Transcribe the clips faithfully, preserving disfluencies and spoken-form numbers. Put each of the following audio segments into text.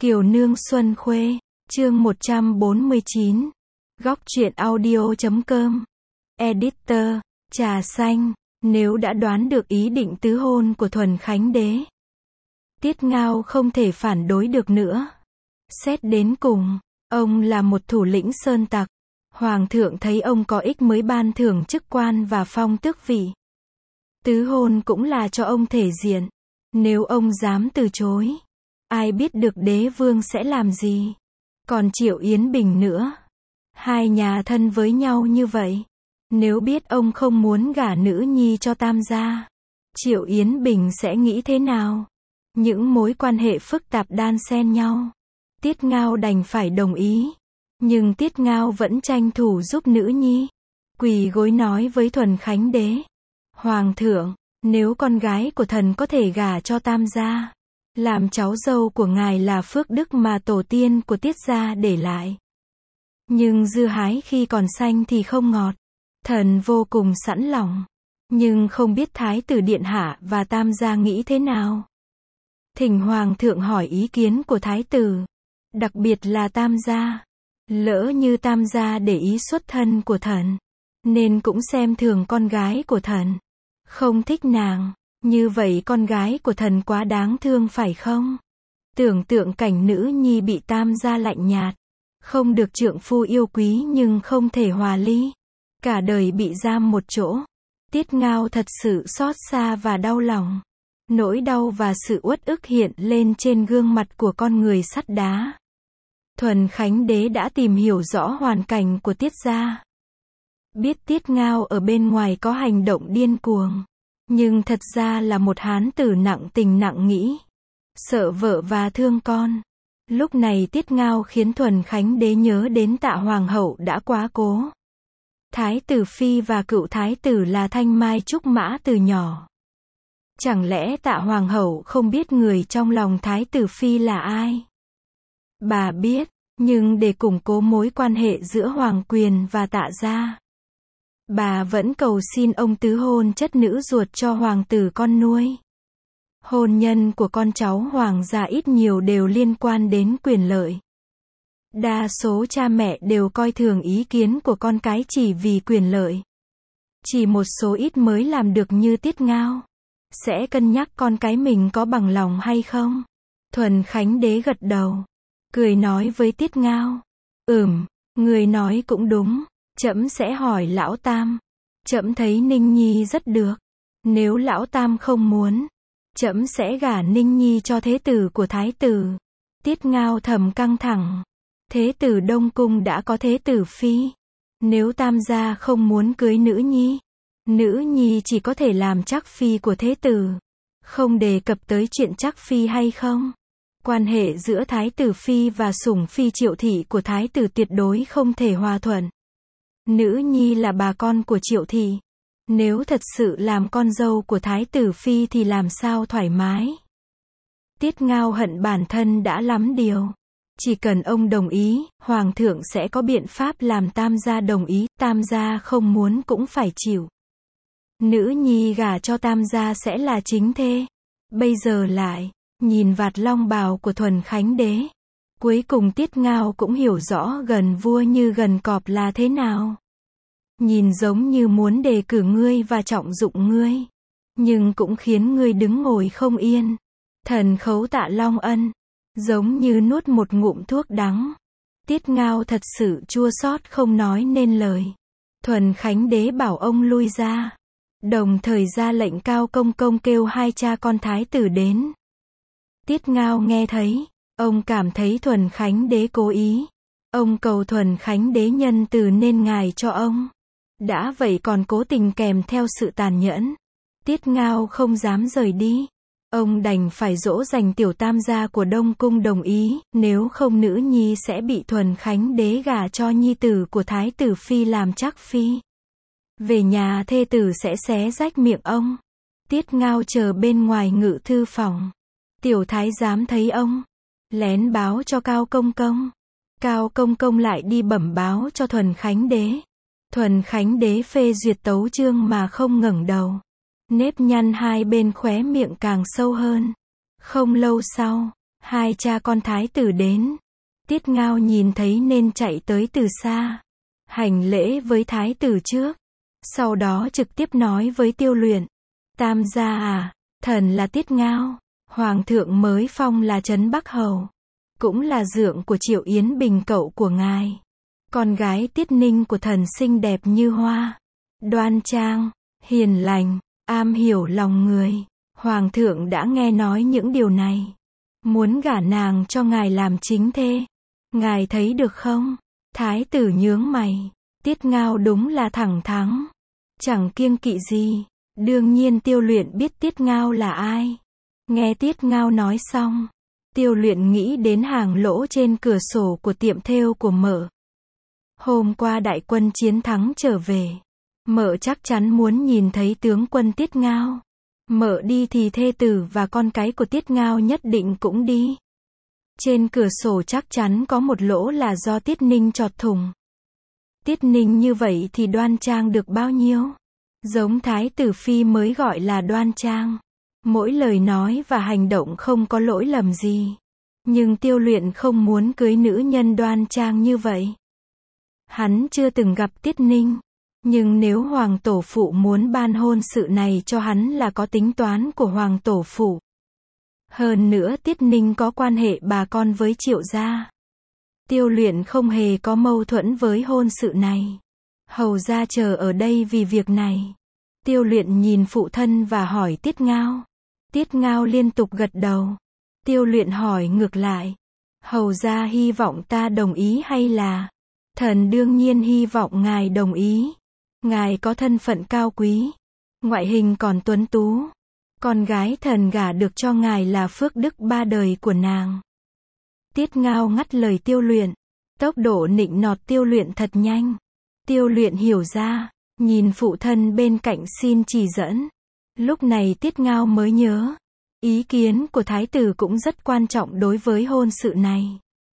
Kiều Nương Xuân Khuê, chương một trăm bốn mươi chín. Góc truyện audio chấm com. Editor, Trà Xanh, nếu đã đoán được ý định tứ hôn của Thuần Khánh Đế, Tiết Ngao không thể phản đối được nữa. Xét đến cùng, ông là một thủ lĩnh sơn tặc. Hoàng thượng thấy ông có ích mới ban thưởng chức quan và phong tước vị. Tứ hôn cũng là cho ông thể diện. Nếu ông dám từ chối, ai biết được đế vương sẽ làm gì. Còn Triệu Yến Bình nữa. Hai nhà thân với nhau như vậy. Nếu biết ông không muốn gả nữ nhi cho Tam gia, Triệu Yến Bình sẽ nghĩ thế nào? Những mối quan hệ phức tạp đan xen nhau. Tiết Ngao đành phải đồng ý. Nhưng Tiết Ngao vẫn tranh thủ giúp nữ nhi. Quỳ gối nói với Thuần Khánh Đế: Hoàng thượng, nếu con gái của thần có thể gả cho Tam gia, làm cháu dâu của ngài là phước đức mà tổ tiên của Tiết gia để lại. Nhưng dưa hái khi còn xanh thì không ngọt. Thần vô cùng sẵn lòng. Nhưng không biết Thái tử Điện Hạ và Tam gia nghĩ thế nào. Thỉnh Hoàng thượng hỏi ý kiến của Thái tử. Đặc biệt là Tam gia. Lỡ như Tam gia để ý xuất thân của thần, nên cũng xem thường con gái của thần. Không thích nàng. Như vậy con gái của thần quá đáng thương phải không? Tưởng tượng cảnh nữ nhi bị Tam gia lạnh nhạt, không được trượng phu yêu quý nhưng không thể hòa ly, cả đời bị giam một chỗ. Tiết Ngao thật sự xót xa và đau lòng. Nỗi đau và sự uất ức hiện lên trên gương mặt của con người sắt đá. Thuần Khánh Đế đã tìm hiểu rõ hoàn cảnh của Tiết gia. Biết Tiết Ngao ở bên ngoài có hành động điên cuồng, nhưng thật ra là một hán tử nặng tình nặng nghĩ, sợ vợ và thương con. Lúc này Tiết Ngao khiến Thuần Khánh Đế nhớ đến Tạ Hoàng hậu đã quá cố. Thái tử Phi và cựu thái tử là thanh mai trúc mã từ nhỏ. Chẳng lẽ Tạ Hoàng hậu không biết người trong lòng Thái tử Phi là ai? Bà biết, nhưng để củng cố mối quan hệ giữa Hoàng quyền và Tạ gia, bà vẫn cầu xin ông tứ hôn chất nữ ruột cho hoàng tử con nuôi. Hôn nhân của con cháu hoàng gia ít nhiều đều liên quan đến quyền lợi. Đa số cha mẹ đều coi thường ý kiến của con cái chỉ vì quyền lợi. Chỉ một số ít mới làm được như Tiết Ngao. Sẽ cân nhắc con cái mình có bằng lòng hay không. Thuần Khánh Đế gật đầu, cười nói với Tiết Ngao: Ừm, người nói cũng đúng. Trẫm sẽ hỏi lão Tam. Trẫm thấy Ninh Nhi rất được. Nếu lão Tam không muốn, trẫm sẽ gả Ninh Nhi cho thế tử của thái tử. Tiết Ngao thầm căng thẳng. Thế tử Đông Cung đã có thế tử Phi. Nếu Tam gia không muốn cưới nữ nhi, nữ nhi chỉ có thể làm trắc phi của thế tử. Không đề cập tới chuyện trắc phi hay không. Quan hệ giữa thái tử Phi và sủng phi Triệu thị của thái tử tuyệt đối không thể hòa thuận. Nữ nhi là bà con của Triệu thị. Nếu thật sự làm con dâu của Thái tử Phi thì làm sao thoải mái. Tiết Ngao hận bản thân đã lắm điều. Chỉ cần ông đồng ý, Hoàng thượng sẽ có biện pháp làm Tam gia đồng ý. Tam gia không muốn cũng phải chịu. Nữ nhi gả cho Tam gia sẽ là chính thê. Bây giờ lại, nhìn vạt long bào của Thuần Khánh Đế. Cuối cùng Tiết Ngao cũng hiểu rõ gần vua như gần cọp là thế nào. Nhìn giống như muốn đề cử ngươi và trọng dụng ngươi, nhưng cũng khiến ngươi đứng ngồi không yên. Thần khấu Tạ Long Ân, giống như nuốt một ngụm thuốc đắng. Tiết Ngao thật sự chua xót không nói nên lời. Thuần Khánh Đế bảo ông lui ra, đồng thời ra lệnh Cao Công Công kêu hai cha con thái tử đến. Tiết Ngao nghe thấy, ông cảm thấy Thuần Khánh Đế cố ý. Ông cầu Thuần Khánh Đế nhân từ nên ngài cho ông. Đã vậy còn cố tình kèm theo sự tàn nhẫn. Tiết Ngao không dám rời đi. Ông đành phải dỗ dành tiểu tam gia của Đông Cung đồng ý, nếu không nữ nhi sẽ bị Thuần Khánh Đế gả cho nhi tử của Thái tử Phi làm trắc phi. Về nhà thê tử sẽ xé rách miệng ông. Tiết Ngao chờ bên ngoài ngự thư phòng. Tiểu thái giám thấy ông, lén báo cho Cao Công Công. Cao Công Công lại đi bẩm báo cho Thuần Khánh Đế. Thuần Khánh Đế phê duyệt tấu chương mà không ngẩng đầu. Nếp nhăn hai bên khóe miệng càng sâu hơn. Không lâu sau, Hai cha con thái tử đến. Tiết Ngao nhìn thấy nên chạy tới từ xa. Hành lễ với thái tử trước. Sau đó trực tiếp nói với Tiêu Luyện. Tam gia à, thần là Tiết Ngao. Hoàng thượng mới phong là Trấn Bắc Hầu. Cũng là dượng của Triệu Yến Bình cậu của ngài. Con gái Tiết Ninh của thần xinh đẹp như hoa. Đoan trang, hiền lành, am hiểu lòng người. Hoàng thượng đã nghe nói những điều này. Muốn gả nàng cho ngài làm chính thê. Ngài thấy được không? Thái tử nhướng mày. Tiết Ngao đúng là thẳng thắn. Chẳng kiêng kỵ gì. Đương nhiên Tiêu Luyện biết Tiết Ngao là ai. Nghe Tiết Ngao nói xong. Tiêu Luyện nghĩ đến hàng lỗ trên cửa sổ của tiệm thêu của mợ. Hôm qua đại quân chiến thắng trở về. Mợ chắc chắn muốn nhìn thấy tướng quân Tiết Ngao. Mợ đi thì thê tử và con cái của Tiết Ngao nhất định cũng đi. Trên cửa sổ chắc chắn có một lỗ là do Tiết Ninh chọt thủng. Tiết Ninh như vậy thì đoan trang được bao nhiêu? Giống thái tử phi mới gọi là đoan trang. Mỗi lời nói và hành động không có lỗi lầm gì. Nhưng Tiêu Luyện không muốn cưới nữ nhân đoan trang như vậy. Hắn chưa từng gặp Tiết Ninh. Nhưng nếu Hoàng Tổ Phụ muốn ban hôn sự này cho hắn là có tính toán của Hoàng Tổ Phụ. Hơn nữa Tiết Ninh có quan hệ bà con với Triệu gia. Tiêu Luyện không hề có mâu thuẫn với hôn sự này. Hầu gia chờ ở đây vì việc này. Tiêu Luyện nhìn phụ thân và hỏi Tiết Ngao. Tiết Ngao liên tục gật đầu. Tiêu Luyện hỏi ngược lại. Hầu gia hy vọng ta đồng ý hay là? Thần đương nhiên hy vọng ngài đồng ý. Ngài có thân phận cao quý. Ngoại hình còn tuấn tú. Con gái thần gả được cho ngài là phước đức ba đời của nàng. Tiết Ngao ngắt lời Tiêu Luyện. Tốc độ nịnh nọt Tiêu Luyện thật nhanh. Tiêu Luyện hiểu ra. Nhìn phụ thân bên cạnh xin chỉ dẫn. Lúc này Tiết Ngao mới nhớ. Ý kiến của thái tử cũng rất quan trọng đối với hôn sự này.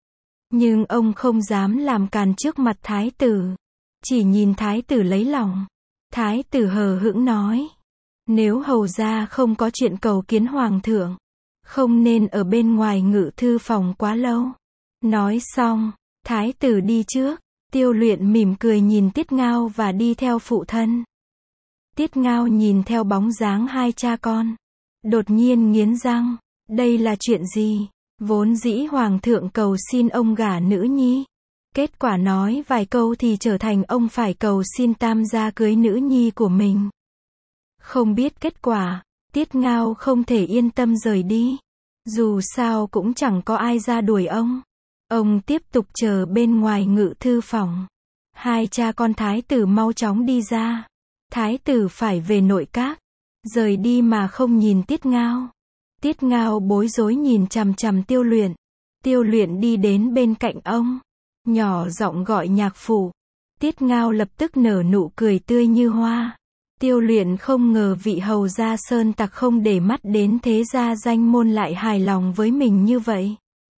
Nhưng ông không dám làm càn trước mặt thái tử. Chỉ nhìn thái tử lấy lòng. Thái tử hờ hững nói. Nếu hầu gia không có chuyện cầu kiến hoàng thượng. Không nên ở bên ngoài ngự thư phòng quá lâu. Nói xong. Thái tử đi trước. Tiêu Luyện mỉm cười nhìn Tiết Ngao và đi theo phụ thân. Tiết Ngao nhìn theo bóng dáng hai cha con. Đột nhiên nghiến răng. Đây là chuyện gì? Vốn dĩ hoàng thượng cầu xin ông gả nữ nhi. Kết quả nói vài câu thì trở thành ông phải cầu xin tam gia cưới nữ nhi của mình. Không biết kết quả, Tiết Ngao không thể yên tâm rời đi. Dù sao cũng chẳng có ai ra đuổi ông. Ông tiếp tục chờ bên ngoài ngự thư phòng. Hai cha con thái tử mau chóng đi ra. Thái tử phải về nội các. Rời đi mà không nhìn Tiết Ngao. Tiết Ngao bối rối nhìn chằm chằm Tiêu Luyện. Tiêu Luyện đi đến bên cạnh ông. Nhỏ giọng gọi nhạc phụ. Tiết Ngao lập tức nở nụ cười tươi như hoa. Tiêu Luyện không ngờ vị hầu gia sơn tặc không để mắt đến thế gia danh môn lại hài lòng với mình như vậy.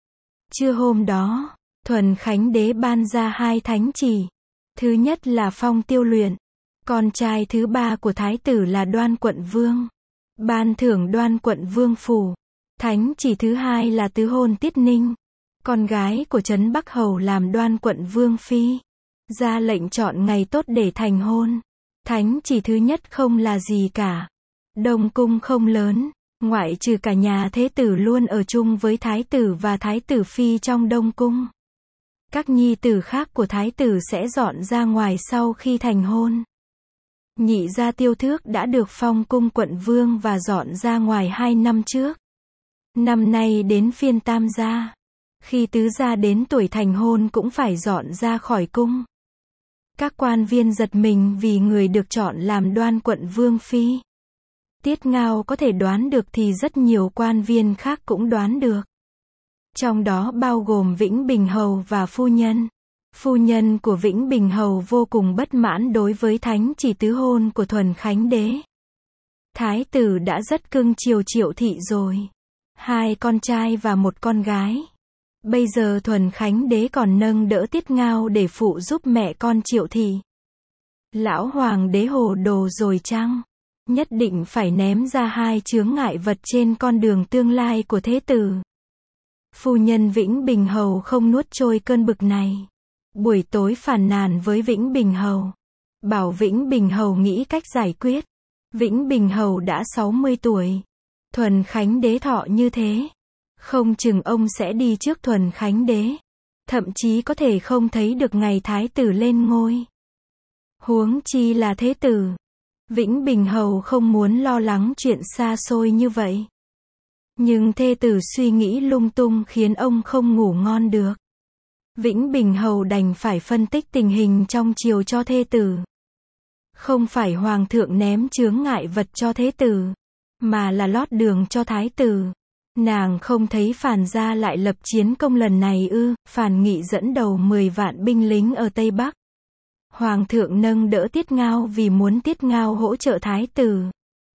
Trưa hôm đó, Thuần Khánh Đế ban ra hai thánh chỉ. Thứ nhất là phong Tiêu Luyện. Con trai thứ ba của thái tử là Đoan Quận Vương. Ban thưởng Đoan Quận Vương phủ. Thánh chỉ thứ hai là tứ hôn Tiết Ninh. Con gái của Trấn Bắc Hầu làm Đoan Quận Vương phi. Ra lệnh chọn ngày tốt để thành hôn. Thánh chỉ thứ nhất không là gì cả. Đông cung không lớn, ngoại trừ cả nhà thế tử luôn ở chung với thái tử và thái tử phi trong đông cung. Các nhi tử khác của thái tử sẽ dọn ra ngoài sau khi thành hôn. Nhị gia Tiêu Thước đã được phong cung quận vương và dọn ra ngoài hai năm trước. Năm nay đến phiên tam gia. Khi tứ gia đến tuổi thành hôn cũng phải dọn ra khỏi cung. Các quan viên giật mình vì người được chọn làm Đoan Quận Vương phi. Tiết Ngao có thể đoán được thì rất nhiều quan viên khác cũng đoán được. Trong đó bao gồm Vĩnh Bình Hầu và phu nhân. Phu nhân của Vĩnh Bình Hầu vô cùng bất mãn đối với thánh chỉ tứ hôn của Thuần Khánh Đế. Thái tử đã rất cưng chiều Triệu thị rồi. Hai con trai và một con gái. Bây giờ Thuần Khánh Đế còn nâng đỡ Tiết Ngao để phụ giúp mẹ con Triệu thị. Lão hoàng đế hồ đồ rồi chăng? Nhất định phải ném ra hai chướng ngại vật trên con đường tương lai của thế tử. Phu nhân Vĩnh Bình Hầu không nuốt trôi cơn bực này. Buổi tối phàn nàn với Vĩnh Bình Hầu. Bảo Vĩnh Bình Hầu nghĩ cách giải quyết. Vĩnh Bình Hầu đã sáu mươi tuổi. Thuần Khánh Đế thọ như thế. Không chừng ông sẽ đi trước Thuần Khánh Đế. Thậm chí có thể không thấy được ngày thái tử lên ngôi. Huống chi là thế tử. Vĩnh Bình Hầu không muốn lo lắng chuyện xa xôi như vậy. Nhưng thê tử suy nghĩ lung tung khiến ông không ngủ ngon được. Vĩnh Bình Hầu đành phải phân tích tình hình trong triều cho thê tử. Không phải hoàng thượng ném chướng ngại vật cho thế tử, mà là lót đường cho thái tử. Nàng không thấy Phàn gia lại lập chiến công lần này ư? Phàn Nghị dẫn đầu mười vạn binh lính ở Tây Bắc. Hoàng thượng nâng đỡ Tiết Ngao vì muốn Tiết Ngao hỗ trợ thái tử.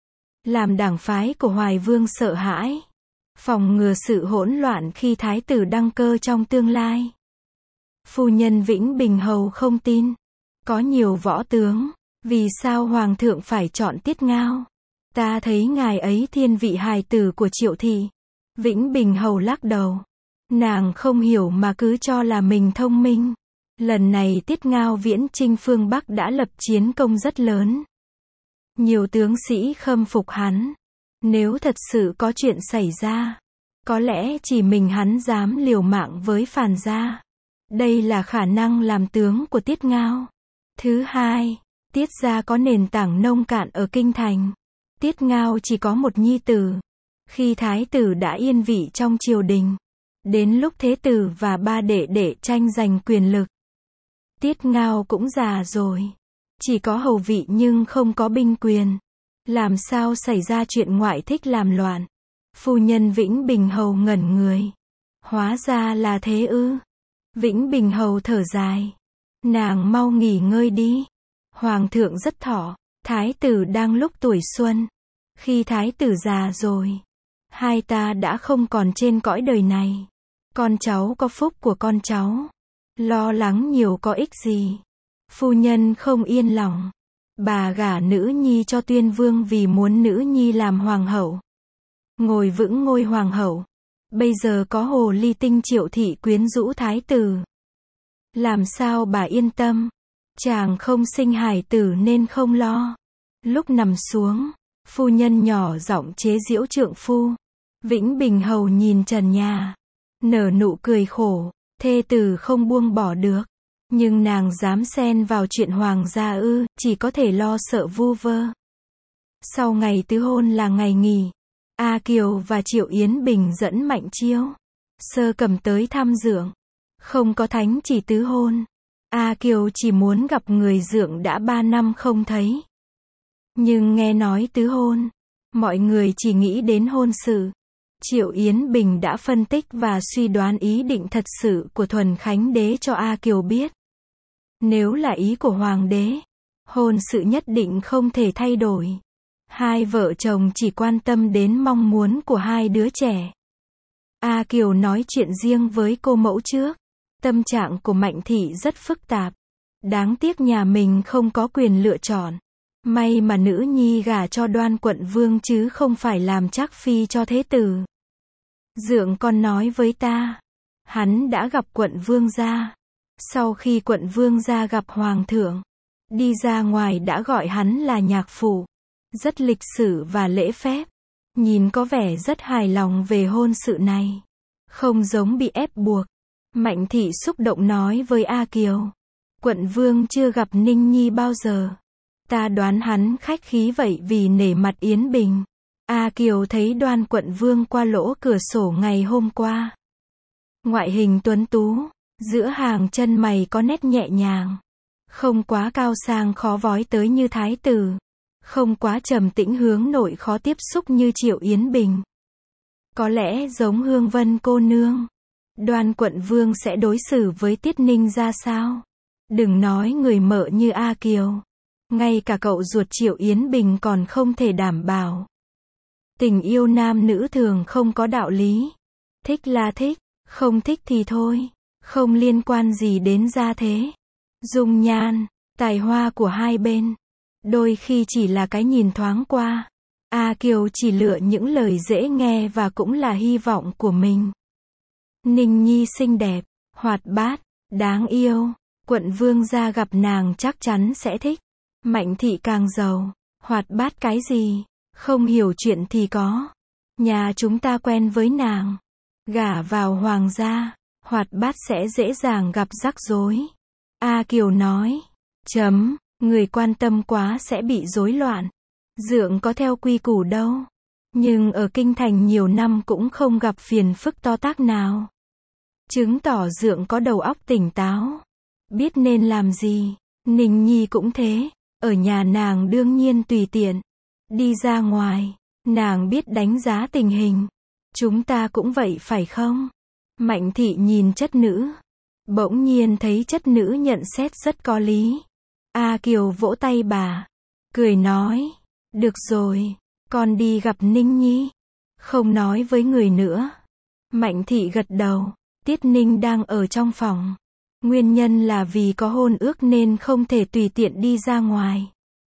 Làm đảng phái của Hoài Vương sợ hãi. Phòng ngừa sự hỗn loạn khi thái tử đăng cơ trong tương lai. Phu nhân Vĩnh Bình Hầu không tin. Có nhiều võ tướng. Vì sao Hoàng thượng phải chọn Tiết Ngao? Ta thấy ngài ấy thiên vị hài tử của Triệu Thị. Vĩnh Bình Hầu lắc đầu. Nàng không hiểu mà cứ cho là mình thông minh. Lần này Tiết Ngao viễn chinh phương Bắc đã lập chiến công rất lớn. Nhiều tướng sĩ khâm phục hắn. Nếu thật sự có chuyện xảy ra, có lẽ chỉ mình hắn dám liều mạng với Phàn gia. Đây là khả năng làm tướng của Tiết Ngao. Thứ hai, Tiết gia có nền tảng nông cạn ở kinh thành. Tiết Ngao chỉ có một nhi tử. Khi thái tử đã yên vị trong triều đình, đến lúc thế tử và ba đệ đệ tranh giành quyền lực, Tiết Ngao cũng già rồi. Chỉ có hầu vị nhưng không có binh quyền. Làm sao xảy ra chuyện ngoại thích làm loạn? Phu nhân Vĩnh Bình Hầu ngẩn người. Hóa ra là thế ư? Vĩnh Bình Hầu thở dài. Nàng mau nghỉ ngơi đi. Hoàng thượng rất thọ. Thái tử đang lúc tuổi xuân. Khi thái tử già rồi, hai ta đã không còn trên cõi đời này. Con cháu có phúc của con cháu. Lo lắng nhiều có ích gì? Phu nhân không yên lòng. Bà gả nữ nhi cho Tuyên Vương vì muốn nữ nhi làm hoàng hậu. Ngồi vững ngôi hoàng hậu. Bây giờ có hồ ly tinh Triệu Thị quyến rũ thái tử. Làm sao bà yên tâm? Chàng không sinh hài tử nên không lo. Lúc nằm xuống, phu nhân nhỏ giọng chế giễu trượng phu. Vĩnh Bình Hầu nhìn trần nhà, nở nụ cười khổ. Thê tử không buông bỏ được. Nhưng nàng dám xen vào chuyện hoàng gia ư? Chỉ có thể lo sợ vu vơ. Sau ngày tứ hôn là ngày nghỉ. A Kiều và Triệu Yến Bình dẫn Mạnh Chiêu, Sơ Cầm tới thăm dượng. Không có thánh chỉ tứ hôn. A Kiều chỉ muốn gặp người dượng đã ba năm không thấy. Nhưng nghe nói tứ hôn, mọi người chỉ nghĩ đến hôn sự. Triệu Yến Bình đã phân tích và suy đoán ý định thật sự của Thuần Khánh Đế cho A Kiều biết. Nếu là ý của Hoàng đế, hôn sự nhất định không thể thay đổi. Hai vợ chồng chỉ quan tâm đến mong muốn của hai đứa trẻ. A Kiều nói chuyện riêng với cô mẫu trước. Tâm trạng của Mạnh Thị rất phức tạp. Đáng tiếc nhà mình không có quyền lựa chọn. May mà nữ nhi gả cho Đoan Quận Vương chứ không phải làm trác phi cho thế tử. Dượng con nói với ta, hắn đã gặp Quận Vương gia. Sau khi Quận Vương gia gặp Hoàng thượng, đi ra ngoài đã gọi hắn là nhạc phụ. Rất lịch sự và lễ phép. Nhìn có vẻ rất hài lòng về hôn sự này. Không giống bị ép buộc. Mạnh Thị xúc động nói với A Kiều. Quận Vương chưa gặp Ninh Nhi bao giờ. Ta đoán hắn khách khí vậy vì nể mặt Yến Bình. A Kiều thấy Đoan Quận Vương qua lỗ cửa sổ ngày hôm qua. Ngoại hình tuấn tú, giữa hàng chân mày có nét nhẹ nhàng. Không quá cao sang khó vói tới như thái tử. Không quá trầm tĩnh hướng nội khó tiếp xúc như Triệu Yến Bình. Có lẽ giống Hương Vân cô nương. Đoan Quận Vương sẽ đối xử với Tiết Ninh ra sao? Đừng nói người mợ như A Kiều. Ngay cả cậu ruột Triệu Yến Bình còn không thể đảm bảo. Tình yêu nam nữ thường không có đạo lý. Thích là thích, không thích thì thôi. Không liên quan gì đến gia thế, dung nhan, tài hoa của hai bên. Đôi khi chỉ là cái nhìn thoáng qua. A Kiều chỉ lựa những lời dễ nghe và cũng là hy vọng của mình. Ninh Nhi xinh đẹp, hoạt bát, đáng yêu. Quận vương gia gặp nàng chắc chắn sẽ thích. Mạnh thị càng giàu, hoạt bát cái gì, không hiểu chuyện thì có. Nhà chúng ta quen với nàng. Gả vào hoàng gia, hoạt bát sẽ dễ dàng gặp rắc rối. A Kiều nói. Chấm, người quan tâm quá sẽ bị rối loạn. Dượng có theo quy củ đâu. Nhưng ở kinh thành nhiều năm cũng không gặp phiền phức to tát nào. Chứng tỏ Dượng có đầu óc tỉnh táo. Biết nên làm gì. Ninh Nhi cũng thế. Ở nhà nàng đương nhiên tùy tiện. Đi ra ngoài, nàng biết đánh giá tình hình. Chúng ta cũng vậy phải không? Mạnh thị nhìn chất nữ. Bỗng nhiên thấy chất nữ nhận xét rất có lý. A Kiều vỗ tay bà. Cười nói. Được rồi, con đi gặp Ninh Nhi. Không nói với người nữa. Mạnh thị gật đầu. Tiết Ninh đang ở trong phòng. Nguyên nhân là vì có hôn ước nên không thể tùy tiện đi ra ngoài.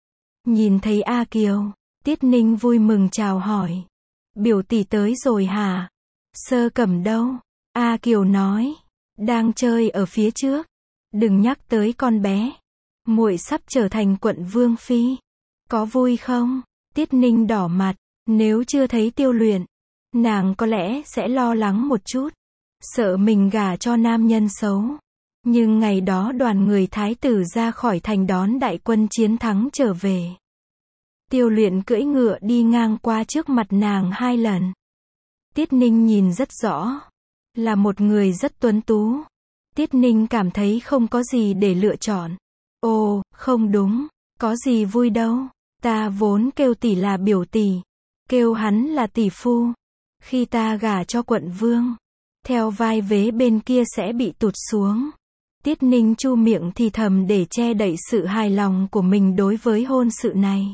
Nhìn thấy A Kiều, Tiết Ninh vui mừng chào hỏi. Biểu tỷ tới rồi hả? Sơ Cẩm đâu? A Kiều nói. Đang chơi ở phía trước. Đừng nhắc tới con bé. Muội sắp trở thành quận vương phi. Có vui không? Tiết Ninh đỏ mặt. Nếu chưa thấy Tiêu Luyện, nàng có lẽ sẽ lo lắng một chút. Sợ mình gả cho nam nhân xấu. Nhưng ngày đó đoàn người thái tử ra khỏi thành đón đại quân chiến thắng trở về. Tiêu Luyện cưỡi ngựa đi ngang qua trước mặt nàng hai lần. Tiết Ninh nhìn rất rõ. Là một người rất tuấn tú. Tiết Ninh cảm thấy không có gì để lựa chọn. Ồ, không đúng. Có gì vui đâu. Ta vốn kêu tỷ là biểu tỷ. Kêu hắn là tỷ phu. Khi ta gả cho quận vương, theo vai vế bên kia sẽ bị tụt xuống. Tiết Ninh chu miệng thì thầm để che đậy sự hài lòng của mình đối với hôn sự này.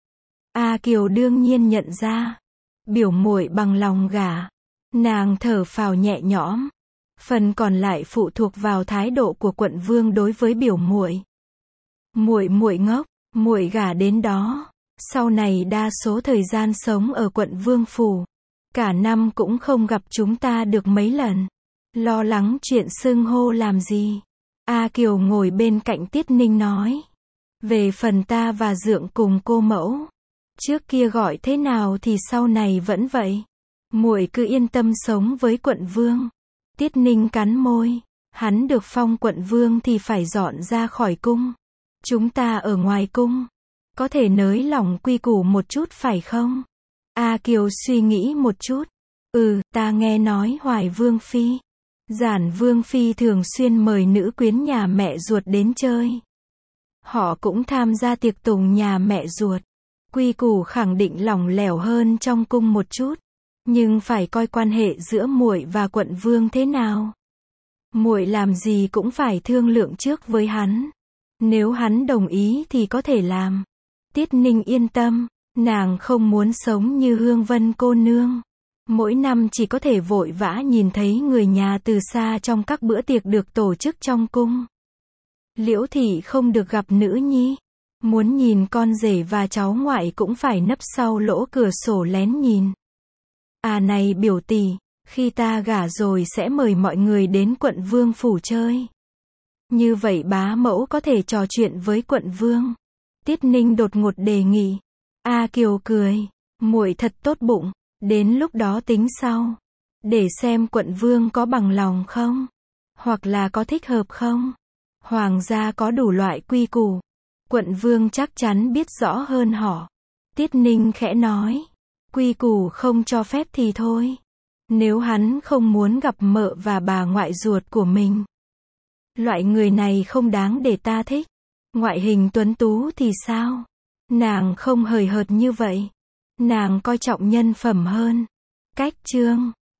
A Kiều đương nhiên nhận ra. Biểu muội bằng lòng gả. Nàng thở phào nhẹ nhõm. Phần còn lại phụ thuộc vào thái độ của quận vương đối với biểu muội. Muội muội ngốc, muội gả đến đó, sau này đa số thời gian sống ở quận vương phủ, cả năm cũng không gặp chúng ta được mấy lần. Lo lắng chuyện xưng hô làm gì? A Kiều ngồi bên cạnh Tiết Ninh nói. Về phần ta và Dượng cùng cô mẫu, trước kia gọi thế nào thì sau này vẫn vậy. Muội cứ yên tâm sống với quận vương. Tiết Ninh cắn môi. Hắn được phong quận vương thì phải dọn ra khỏi cung. Chúng ta ở ngoài cung. Có thể nới lỏng quy củ một chút phải không? A Kiều suy nghĩ một chút. Ừ, ta nghe nói Hoài Vương Phi, Giản Vương Phi thường xuyên mời nữ quyến nhà mẹ ruột đến chơi. Họ cũng tham gia tiệc tùng nhà mẹ ruột. Quy củ khẳng định lỏng lẻo hơn trong cung một chút. Nhưng phải coi quan hệ giữa muội và quận vương thế nào. Muội làm gì cũng phải thương lượng trước với hắn. Nếu hắn đồng ý thì có thể làm. Tiết Ninh yên tâm. Nàng không muốn sống như Hương Vân cô nương. Mỗi năm chỉ có thể vội vã nhìn thấy người nhà từ xa trong các bữa tiệc được tổ chức trong cung. Liễu thị không được gặp nữ nhi. Muốn nhìn con rể và cháu ngoại cũng phải nấp sau lỗ cửa sổ lén nhìn. À này biểu tỷ, khi ta gả rồi sẽ mời mọi người đến quận vương phủ chơi. Như vậy bá mẫu có thể trò chuyện với quận vương. Tiết Ninh đột ngột đề nghị. A Kiều cười. Muội thật tốt bụng. Đến lúc đó tính sau. Để xem quận vương có bằng lòng không. Hoặc là có thích hợp không. Hoàng gia có đủ loại quy củ. Quận vương chắc chắn biết rõ hơn họ. Tiết Ninh khẽ nói. Quy củ không cho phép thì thôi. Nếu hắn không muốn gặp mợ và bà ngoại ruột của mình. Loại người này không đáng để ta thích. Ngoại hình tuấn tú thì sao? Nàng không hời hợt như vậy. Nàng coi trọng nhân phẩm hơn. Cách chương